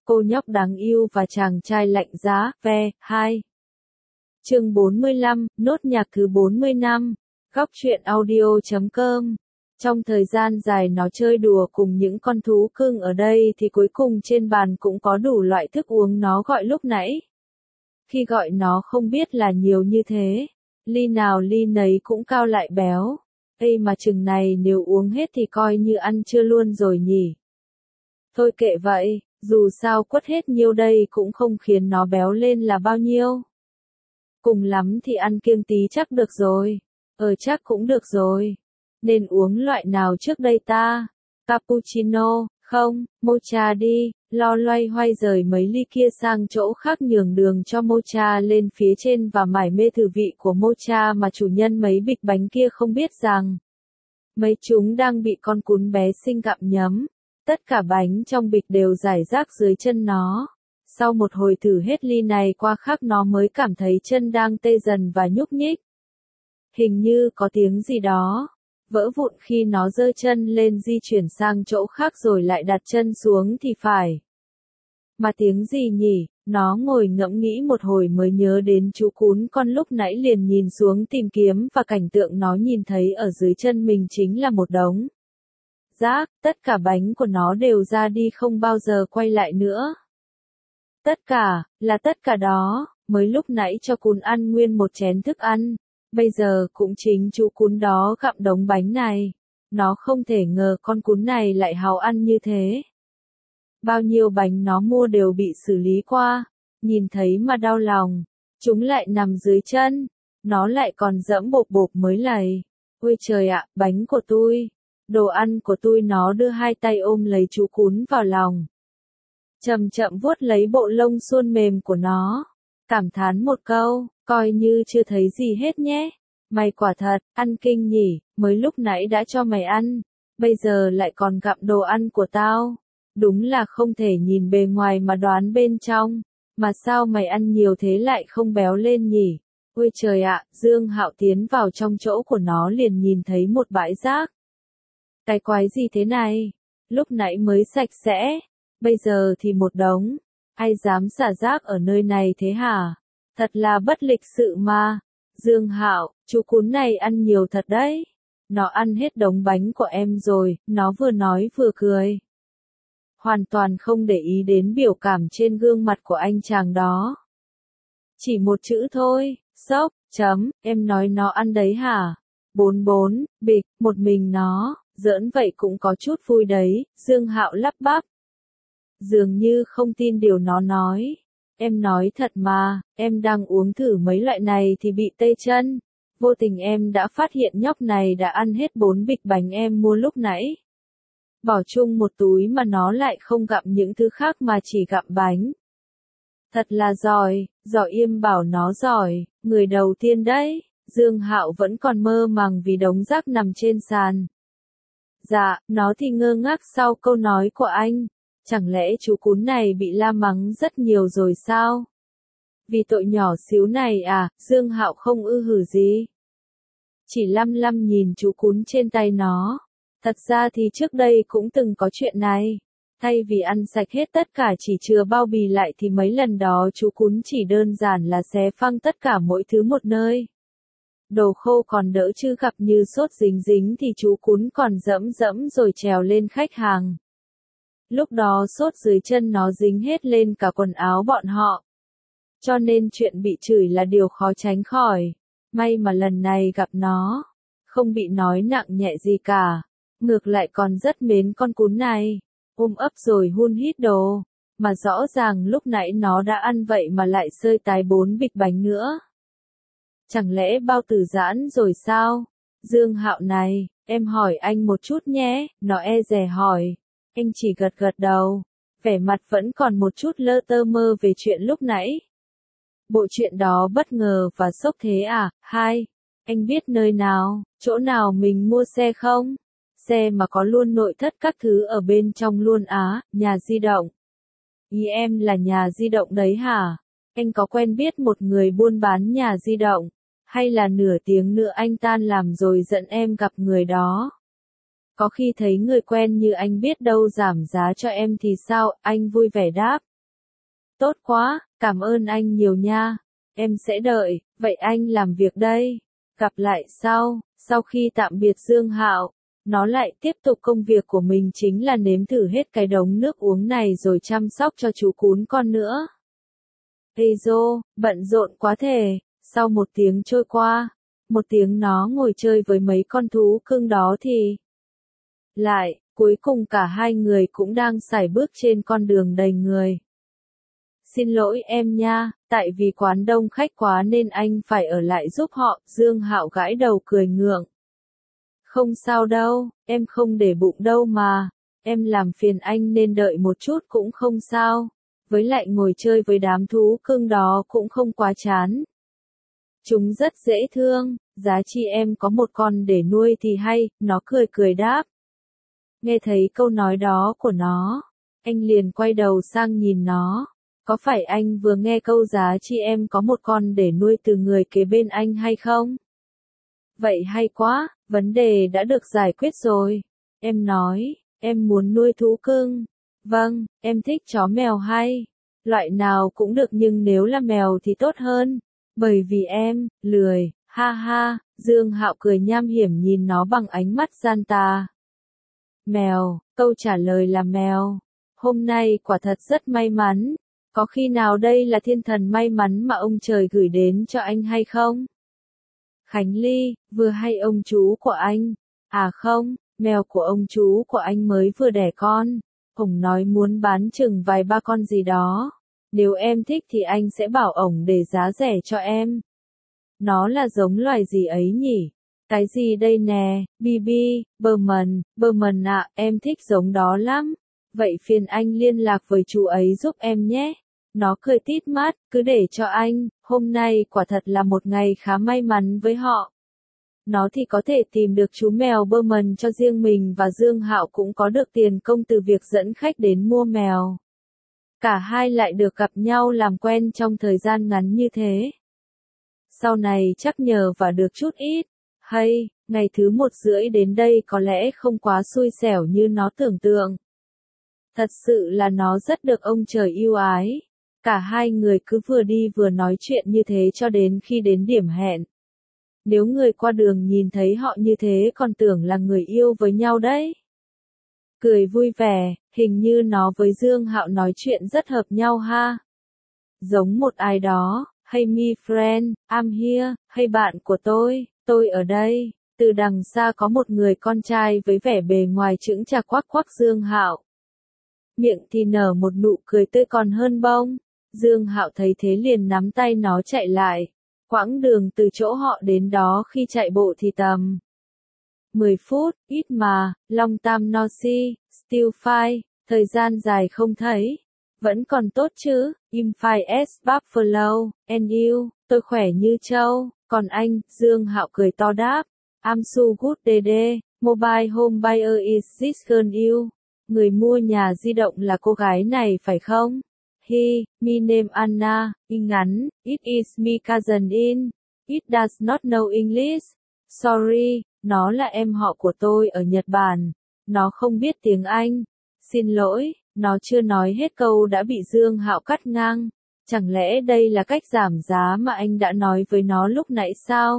Cô nhóc đáng yêu và chàng trai lạnh giá, ve, 2. Chương 45, nốt nhạc thứ 40 năm. Góc truyện audio.com. Trong thời gian dài nó chơi đùa cùng những con thú cưng ở đây thì cuối cùng trên bàn cũng có đủ loại thức uống nó gọi lúc nãy. Khi gọi nó không biết là nhiều như thế. Ly nào ly nấy cũng cao lại béo. Ây mà chừng này nếu uống hết thì coi như ăn trưa luôn rồi nhỉ. Thôi kệ vậy, dù sao quất hết nhiêu đây cũng không khiến nó béo lên là bao nhiêu. Cùng lắm thì ăn kiêng tí chắc được rồi. Chắc cũng được rồi. Nên uống loại nào trước đây ta? Cappuccino, không, mocha đi. Lo loay hoay rời mấy ly kia sang chỗ khác nhường đường cho mocha lên phía trên và mải mê thử vị của mocha mà chủ nhân mấy bịch bánh kia không biết rằng mấy chúng đang bị con cún bé xinh gặm nhấm. Tất cả bánh trong bịch đều rải rác dưới chân nó. Sau một hồi thử hết ly này qua khác nó mới cảm thấy chân đang tê dần và nhúc nhích. Hình như có tiếng gì đó vỡ vụn khi nó giơ chân lên di chuyển sang chỗ khác rồi lại đặt chân xuống thì phải. Mà tiếng gì nhỉ? Nó ngồi ngẫm nghĩ một hồi mới nhớ đến chú cún con lúc nãy liền nhìn xuống tìm kiếm và cảnh tượng nó nhìn thấy ở dưới chân mình chính là một đống rác, tất cả bánh của nó đều ra đi không bao giờ quay lại nữa. Tất cả đó, mới lúc nãy cho cún ăn nguyên một chén thức ăn, bây giờ cũng chính chú cún đó gặm đống bánh này. Nó không thể ngờ con cún này lại háo ăn như thế. Bao nhiêu bánh nó mua đều bị xử lý qua, nhìn thấy mà đau lòng, chúng lại nằm dưới chân, nó lại còn dẫm bộp bộp mới lầy. Ôi trời ạ, bánh của tôi, đồ ăn của tôi. Nó đưa hai tay ôm lấy chú cún vào lòng. Chậm chậm vuốt lấy bộ lông suôn mềm của nó, cảm thán một câu, coi như chưa thấy gì hết nhé. Mày quả thật, ăn kinh nhỉ, mới lúc nãy đã cho mày ăn, bây giờ lại còn gặm đồ ăn của tao. Đúng là không thể nhìn bề ngoài mà đoán bên trong, mà sao mày ăn nhiều thế lại không béo lên nhỉ? Ôi trời ạ, Dương Hạo tiến vào trong chỗ của nó liền nhìn thấy một bãi rác. Cái quái gì thế này? Lúc nãy mới sạch sẽ, bây giờ thì một đống. Ai dám xả rác ở nơi này thế hả? Thật là bất lịch sự mà. Dương Hạo, chú cún này ăn nhiều thật đấy. Nó ăn hết đống bánh của em rồi, nó vừa nói vừa cười. Hoàn toàn không để ý đến biểu cảm trên gương mặt của anh chàng đó. Chỉ một chữ thôi, sốc, em nói nó ăn đấy hả? 44, bịch, một mình nó, giỡn vậy cũng có chút vui đấy, Dương Hạo lắp bắp. Dường như không tin điều nó nói. Em nói thật mà, em đang uống thử mấy loại này thì bị tê chân. Vô tình em đã phát hiện nhóc này đã ăn hết 4 bịch bánh em mua lúc nãy. Bỏ chung một túi mà nó lại không gặm những thứ khác mà chỉ gặm bánh. Thật là giỏi, giỏi im bảo nó giỏi, người đầu tiên đấy. Dương Hạo vẫn còn mơ màng vì đống rác nằm trên sàn. Dạ, nó thì ngơ ngác sau câu nói của anh. Chẳng lẽ chú cún này bị la mắng rất nhiều rồi sao? Vì tội nhỏ xíu này à, Dương Hạo không ư hử gì. Chỉ lăm lăm nhìn chú cún trên tay nó. Thật ra thì trước đây cũng từng có chuyện này. Thay vì ăn sạch hết tất cả chỉ chừa bao bì lại thì mấy lần đó chú cún chỉ đơn giản là xé phăng tất cả mỗi thứ một nơi. Đồ khô còn đỡ chứ gặp như sốt dính dính thì chú cún còn dẫm dẫm rồi trèo lên khách hàng. Lúc đó sốt dưới chân nó dính hết lên cả quần áo bọn họ. Cho nên chuyện bị chửi là điều khó tránh khỏi. May mà lần này gặp nó, không bị nói nặng nhẹ gì cả. Ngược lại còn rất mến con cún này, ôm ấp rồi hun hít đồ, mà rõ ràng lúc nãy nó đã ăn vậy mà lại sơi tái 4 bịch bánh nữa. Chẳng lẽ bao tử giãn rồi sao? Dương Hạo này, em hỏi anh một chút nhé, nó e dè hỏi. Anh chỉ gật gật đầu, vẻ mặt vẫn còn một chút lơ tơ mơ về chuyện lúc nãy. Bộ chuyện đó bất ngờ và sốc thế à? 2. Anh biết nơi nào, chỗ nào mình mua xe không? Xe mà có luôn nội thất các thứ ở bên trong luôn á, nhà di động. Ý em là nhà di động đấy hả? Anh có quen biết một người buôn bán nhà di động? Hay là nửa tiếng nữa anh tan làm rồi dẫn em gặp người đó? Có khi thấy người quen như anh biết đâu giảm giá cho em thì sao? Anh vui vẻ đáp. Tốt quá, cảm ơn anh nhiều nha. Em sẽ đợi, vậy anh làm việc đây. Gặp lại sau. Sau khi tạm biệt Dương Hạo, nó lại tiếp tục công việc của mình, chính là nếm thử hết cái đống nước uống này rồi chăm sóc cho chú cún con nữa. Ezo, bận rộn quá thể. Sau 1 tiếng trôi qua, 1 tiếng nó ngồi chơi với mấy con thú cưng đó thì lại, cuối cùng cả hai người cũng đang sải bước trên con đường đầy người. Xin lỗi em nha, tại vì quán đông khách quá nên anh phải ở lại giúp họ. Dương Hạo gãi đầu cười ngượng. Không sao đâu, em không để bụng đâu mà. Em làm phiền anh nên đợi một chút cũng không sao. Với lại ngồi chơi với đám thú cưng đó cũng không quá chán. Chúng rất dễ thương, giá trị em có một con để nuôi thì hay, nó cười cười đáp. Nghe thấy câu nói đó của nó, anh liền quay đầu sang nhìn nó. Có phải anh vừa nghe câu giá trị em có một con để nuôi từ người kế bên anh hay không? Vậy hay quá, vấn đề đã được giải quyết rồi. Em nói, em muốn nuôi thú cưng. Vâng, em thích chó mèo hay. Loại nào cũng được nhưng nếu là mèo thì tốt hơn. Bởi vì em, lười, ha ha, Dương Hạo cười nham hiểm nhìn nó bằng ánh mắt gian tà. Mèo, câu trả lời là mèo. Hôm nay quả thật rất may mắn. Có khi nào đây là thiên thần may mắn mà ông trời gửi đến cho anh hay không? Khánh Ly, vừa hay ông chú của anh. À không, mèo của ông chú của anh mới vừa đẻ con. Ổng nói muốn bán chừng vài ba con gì đó. Nếu em thích thì anh sẽ bảo ổng để giá rẻ cho em. Nó là giống loài gì ấy nhỉ? Cái gì đây nè, Bibi, Berman ạ, em thích giống đó lắm. Vậy phiền anh liên lạc với chú ấy giúp em nhé. Nó cười tít mắt, cứ để cho anh, hôm nay quả thật là một ngày khá may mắn với họ. Nó thì có thể tìm được chú mèo Berman cho riêng mình và Dương Hạo cũng có được tiền công từ việc dẫn khách đến mua mèo. Cả hai lại được gặp nhau làm quen trong thời gian ngắn như thế. Sau này chắc nhờ và được chút ít. Hay, ngày thứ 1 rưỡi đến đây có lẽ không quá xui xẻo như nó tưởng tượng. Thật sự là nó rất được ông trời yêu ái. Cả hai người cứ vừa đi vừa nói chuyện như thế cho đến khi đến điểm hẹn. Nếu người qua đường nhìn thấy họ như thế còn tưởng là người yêu với nhau đấy. Cười vui vẻ, hình như nó với Dương Hạo nói chuyện rất hợp nhau ha. Giống một ai đó, hey me friend, I'm here, hey bạn của tôi ở đây. Từ đằng xa có một người con trai với vẻ bề ngoài chững chạc quắc quắc Dương Hạo. Miệng thì nở một nụ cười tươi còn hơn bông. Dương Hạo thấy thế liền nắm tay nó chạy lại. Quãng đường từ chỗ họ đến đó khi chạy bộ thì tầm 10 phút, ít mà, long tam no see, still fine, thời gian dài không thấy. Vẫn còn tốt chứ, im fine as buffalo, and you, tôi khỏe như trâu, còn anh, Dương Hạo cười to đáp. I'm so good dede, mobile home buyer is this girl you. Người mua nhà di động là cô gái này phải không? He, me name Anna, in ngắn, it is me cousin in. It does not know English. Sorry, nó là em họ của tôi ở Nhật Bản. Nó không biết tiếng Anh. Xin lỗi, nó chưa nói hết câu đã bị Dương Hạo cắt ngang. Chẳng lẽ đây là cách giảm giá mà anh đã nói với nó lúc nãy sao?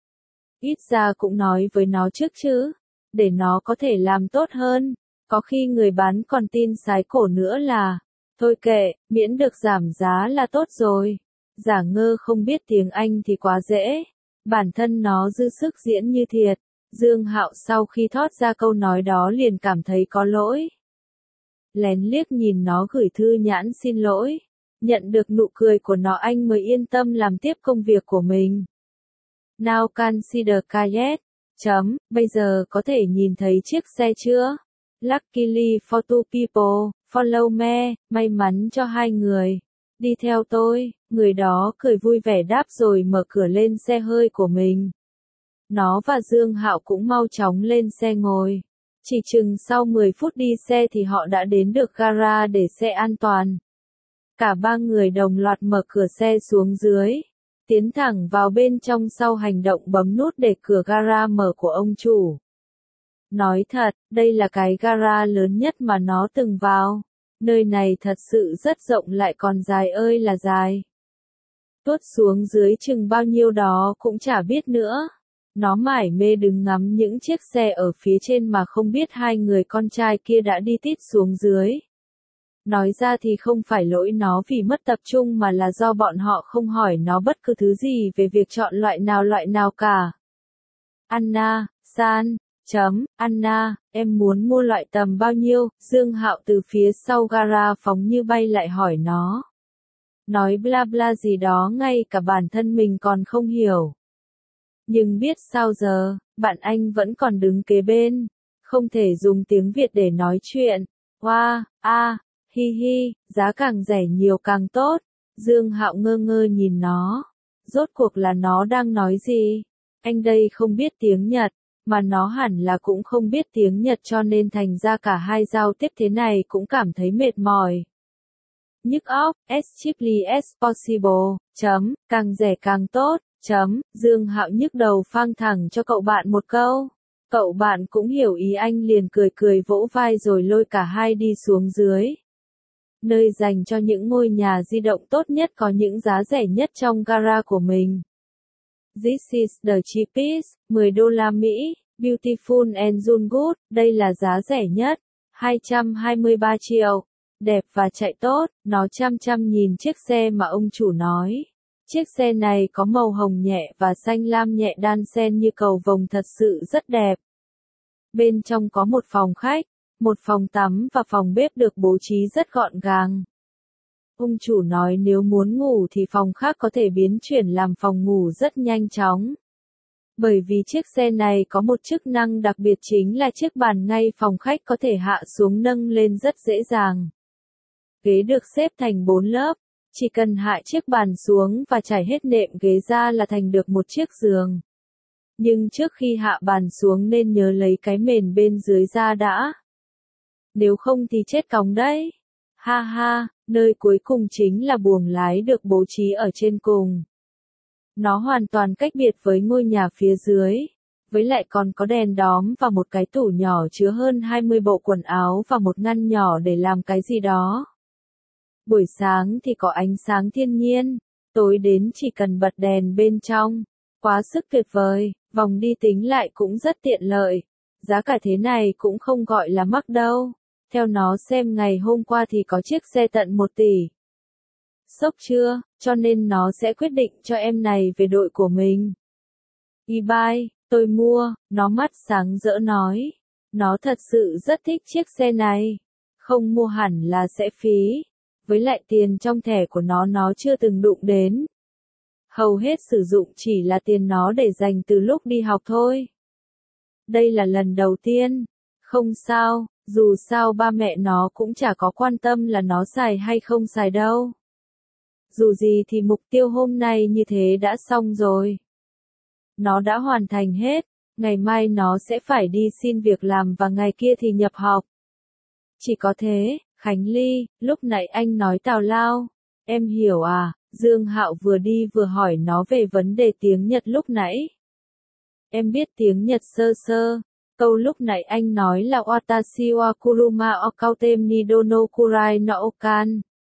Ít ra cũng nói với nó trước chứ, để nó có thể làm tốt hơn. Có khi người bán còn tin sái cổ nữa là, thôi kệ, miễn được giảm giá là tốt rồi. Giả ngơ không biết tiếng Anh thì quá dễ. Bản thân nó dư sức diễn như thiệt. Dương Hạo sau khi thốt ra câu nói đó liền cảm thấy có lỗi. Lén liếc nhìn nó gửi thư nhãn xin lỗi. Nhận được nụ cười của nó anh mới yên tâm làm tiếp công việc của mình. Now can see the car yet? Bây giờ có thể nhìn thấy chiếc xe chưa? Luckily for two people, follow me, may mắn cho hai người. Đi theo tôi, người đó cười vui vẻ đáp rồi mở cửa lên xe hơi của mình. Nó và Dương Hạo cũng mau chóng lên xe ngồi. Chỉ chừng sau 10 phút đi xe thì họ đã đến được gara để xe an toàn. Cả ba người đồng loạt mở cửa xe xuống dưới. Tiến thẳng vào bên trong sau hành động bấm nút để cửa gara mở của ông chủ. Nói thật, đây là cái gara lớn nhất mà nó từng vào. Nơi này thật sự rất rộng lại còn dài ơi là dài. Tuốt xuống dưới chừng bao nhiêu đó cũng chả biết nữa. Nó mải mê đứng ngắm những chiếc xe ở phía trên mà không biết hai người con trai kia đã đi tít xuống dưới. Nói ra thì không phải lỗi nó vì mất tập trung mà là do bọn họ không hỏi nó bất cứ thứ gì về việc chọn loại nào cả. Anna, Anna, em muốn mua loại tầm bao nhiêu? Dương Hạo từ phía sau gara phóng như bay lại hỏi nó. Nói bla bla gì đó ngay cả bản thân mình còn không hiểu. Nhưng biết sao giờ, bạn anh vẫn còn đứng kế bên. Không thể dùng tiếng Việt để nói chuyện. Wow, hi hi, giá càng rẻ nhiều càng tốt. Dương Hạo ngơ ngơ nhìn nó. Rốt cuộc là nó đang nói gì? Anh đây không biết tiếng Nhật, mà nó hẳn là cũng không biết tiếng Nhật cho nên thành ra cả hai giao tiếp thế này cũng cảm thấy mệt mỏi. Nhức óc, as cheaply as possible, càng rẻ càng tốt, Dương Hạo nhức đầu phang thẳng cho cậu bạn một câu. Cậu bạn cũng hiểu ý anh liền cười vỗ vai rồi lôi cả hai đi xuống dưới. Nơi dành cho những ngôi nhà di động tốt nhất có những giá rẻ nhất trong gara của mình. This is the cheapest, 10 đô la Mỹ, beautiful and look good, đây là giá rẻ nhất, 223 triệu, đẹp và chạy tốt, nó chăm nhìn chiếc xe mà ông chủ nói. Chiếc xe này có màu hồng nhẹ và xanh lam nhẹ đan xen như cầu vồng thật sự rất đẹp. Bên trong có một phòng khách, một phòng tắm và phòng bếp được bố trí rất gọn gàng. Ông chủ nói nếu muốn ngủ thì phòng khác có thể biến chuyển làm phòng ngủ rất nhanh chóng. Bởi vì chiếc xe này có một chức năng đặc biệt chính là chiếc bàn ngay phòng khách có thể hạ xuống nâng lên rất dễ dàng. Ghế được xếp thành 4 lớp, chỉ cần hạ chiếc bàn xuống và trải hết nệm ghế ra là thành được một chiếc giường. Nhưng trước khi hạ bàn xuống nên nhớ lấy cái mền bên dưới ra đã. Nếu không thì chết cóng đấy. Ha ha, nơi cuối cùng chính là buồng lái được bố trí ở trên cùng. Nó hoàn toàn cách biệt với ngôi nhà phía dưới. Với lại còn có đèn đóm và một cái tủ nhỏ chứa hơn 20 bộ quần áo và một ngăn nhỏ để làm cái gì đó. Buổi sáng thì có ánh sáng thiên nhiên, tối đến chỉ cần bật đèn bên trong. Quá sức tuyệt vời, vòng đi tính lại cũng rất tiện lợi. Giá cả thế này cũng không gọi là mắc đâu. Theo nó xem ngày hôm qua thì có chiếc xe tận 1 tỷ. Sốc chưa, cho nên nó sẽ quyết định cho em này về đội của mình. E-buy, tôi mua, nó mắt sáng rỡ nói. Nó thật sự rất thích chiếc xe này. Không mua hẳn là sẽ phí. Với lại tiền trong thẻ của nó chưa từng đụng đến. Hầu hết sử dụng chỉ là tiền nó để dành từ lúc đi học thôi. Đây là lần đầu tiên. Không sao, dù sao ba mẹ nó cũng chả có quan tâm là nó xài hay không xài đâu. Dù gì thì mục tiêu hôm nay như thế đã xong rồi. Nó đã hoàn thành hết, ngày mai nó sẽ phải đi xin việc làm và ngày kia thì nhập học. Chỉ có thế, Khánh Ly, lúc nãy anh nói tào lao. Em hiểu à? Dương Hạo vừa đi vừa hỏi nó về vấn đề tiếng Nhật lúc nãy. Em biết tiếng Nhật sơ sơ. Câu lúc nãy anh nói là Watashi wa kuruma o kautem ni dono kurai no okan.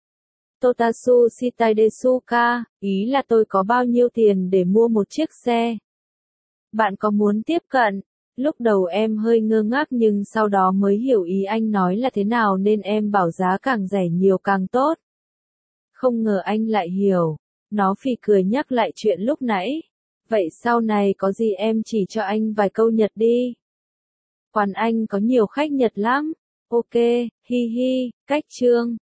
Totasu shitai desu ka, ý là tôi có bao nhiêu tiền để mua một chiếc xe. Bạn có muốn tiếp cận? Lúc đầu em hơi ngơ ngác nhưng sau đó mới hiểu ý anh nói là thế nào nên em bảo giá càng rẻ nhiều càng tốt. Không ngờ anh lại hiểu. Nó phì cười nhắc lại chuyện lúc nãy. Vậy sau này có gì em chỉ cho anh vài câu Nhật đi. Quán anh có nhiều khách Nhật lắm. Ok, hi hi, cách chương.